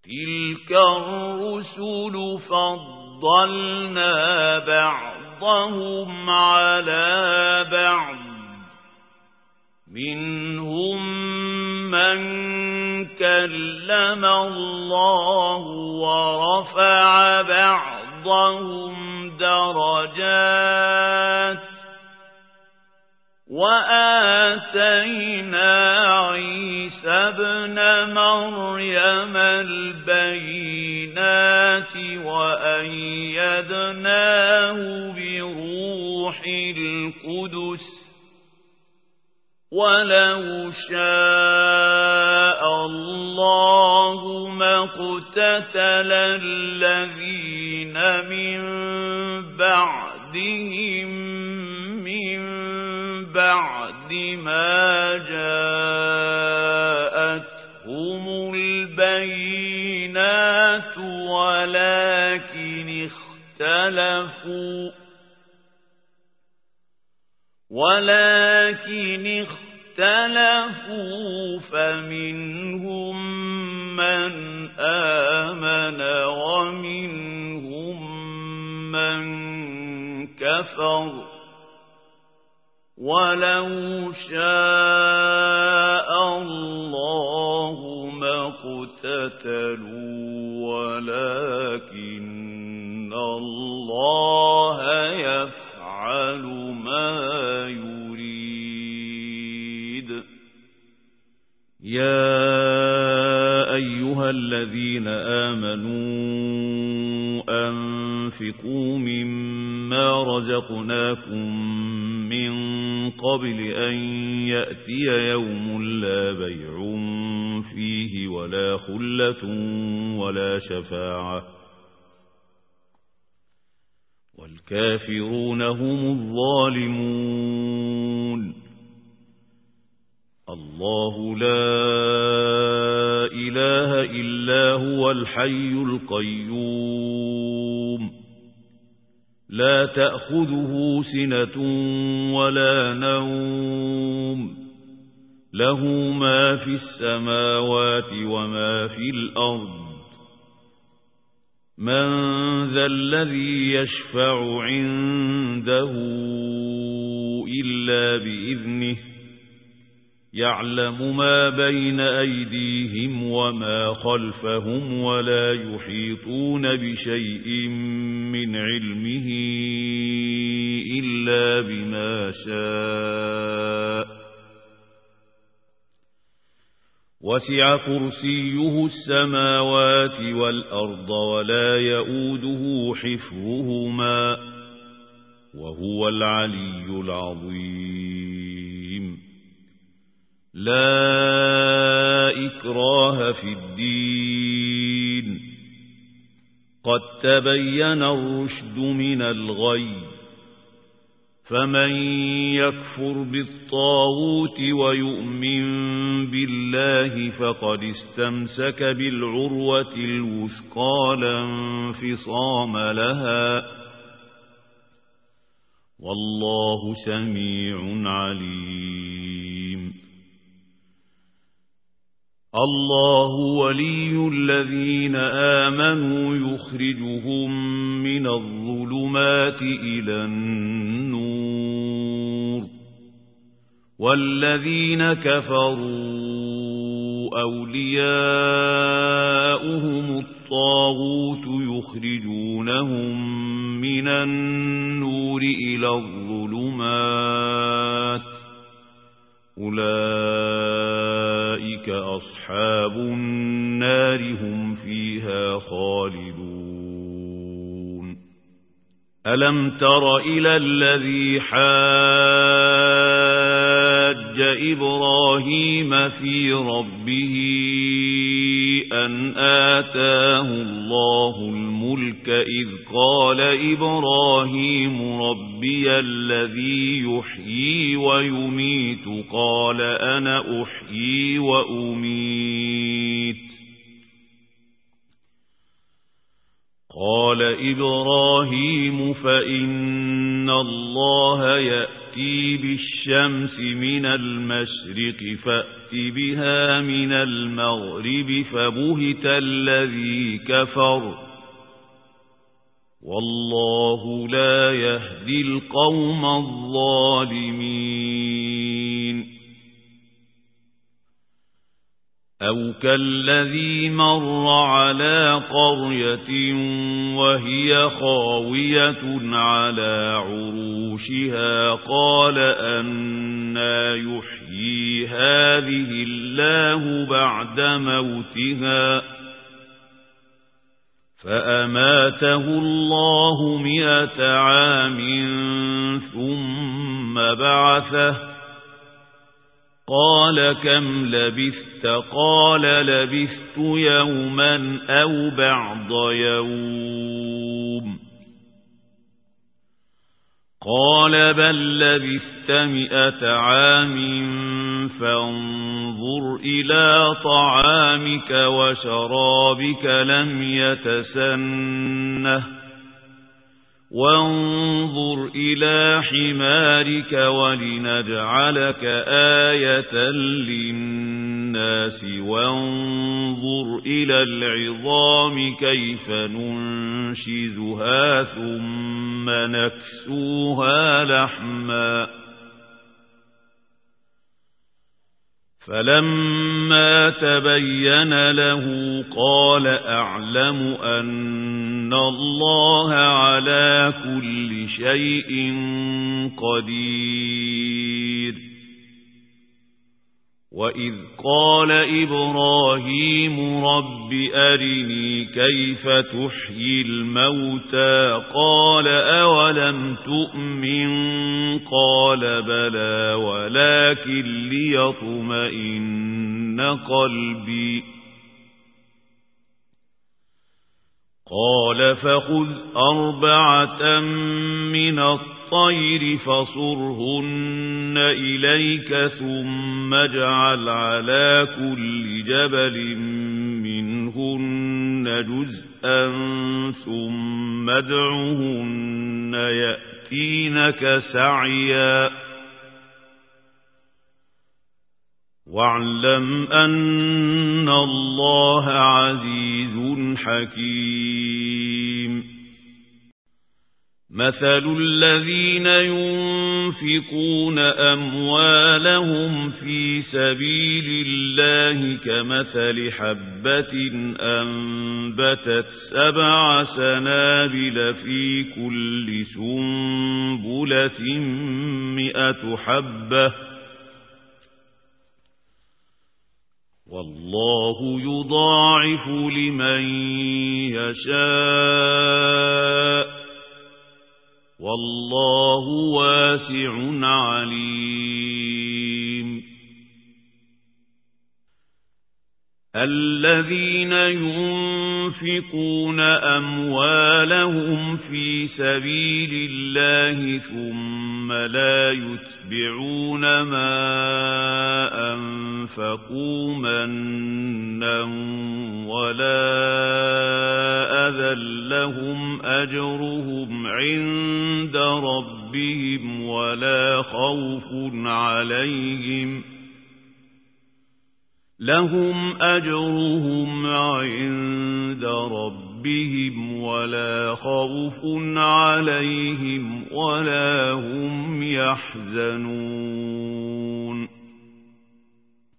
تلك الرسل فضلنا بعضهم على بعض منهم من كلم الله ورفع بعضهم درجات وآتينا عيسى ابن مريم البينات وأيدناه بروح القدس ولو شاء الله ما اقتتل الذين من بعدهم من بعد ما جاءتهم البينات ولكن اختلفوا فمنهم من آمن ومنهم من كفر ولو شاء الله ما اقتتلوا ولكن الله يفعل ما يريد. يا أيها الذين آمنوا أنفقوا مما رزقناكم من قبل أن يأتي يوم لا بيع فيه ولا خلة ولا شفاعة والكافرون هم الظالمون. الله لا إله إلا هو الحي القيوم لا تأخذه سنة ولا نوم له ما في السماوات وما في الأرض من ذا الذي يشفع عنده إلا بإذنه يعلم ما بين أيديهم وما خلفهم ولا يحيطون بشيء من علمه إلا بما شاء وسع كرسيه السماوات والأرض ولا يؤوده حفظهما وهو العلي العظيم. لا إكراه في الدين قد تبين الرشد من الغي فمن يكفر بالطاغوت ويؤمن بالله فقد استمسك بالعروة الوثقى لا انفصام لها والله سميع عليم. الله ولي الذين آمنوا يخرجهم من الظلمات إلى النور والذين كفروا أولياؤهم الطاغوت يخرجونهم من النور إلى الظلمات أولئك أصحاب النار هم فيها خالدون. ألم تر إلى الذي حاج إبراهيم في ربه أن آتاه الله الملك إذ قال إبراهيم ربي الذي يحيي ويميت قال أنا أحيي وأميت قال إبراهيم فإن الله يأتي تأتي بالشمس من المشرق فأت بها من المغرب فبهت الذي كفر والله لا يهدي القوم الظالمين أو كالذي مر على قرية وهي خاوية على عروشها قال أنى يحيي هذه الله بعد موتها فأماته الله 100 عام ثم بعثه قال كم لبثت قال لبثت يوما أو بعض يوم قال بل لبثت 100 عام فانظر إلى طعامك وشرابك لم يتسنه وانظر إلى حمارك ولنجعلك آية للناس وانظر إلى العظام كيف ننشزها ثم نكسوها لحما فلما تبين له قال أعلم أن الله على كل شيء قدير وإذ قال إبراهيم رب أرني كيف تحيي الموتى قال أولم تؤمن قال بلى ولكن ليطمئن قلبي قال فخذ 4 من الطير فصرهن إليك ثم اجعل على كل جبل منهن جزءا ثم ادعهن يأتينك سعيا واعلم أن الله عزيز حكيم مثل الذين ينفقون أموالهم في سبيل الله كمثل حبة أنبتت 7 سنابل في كل سنبلة 100 حبة والله يضاعف لمن يشاء والله واسع عليم الذين ينفقون أموالهم في سبيل الله ثم لا يتبعون ما أنفقوا منا ولا أذى لهم أجرهم عند ربهم ولا خوف عليهم لهم أجرهم عند ربهم ولا خوف عليهم ولا هم يحزنون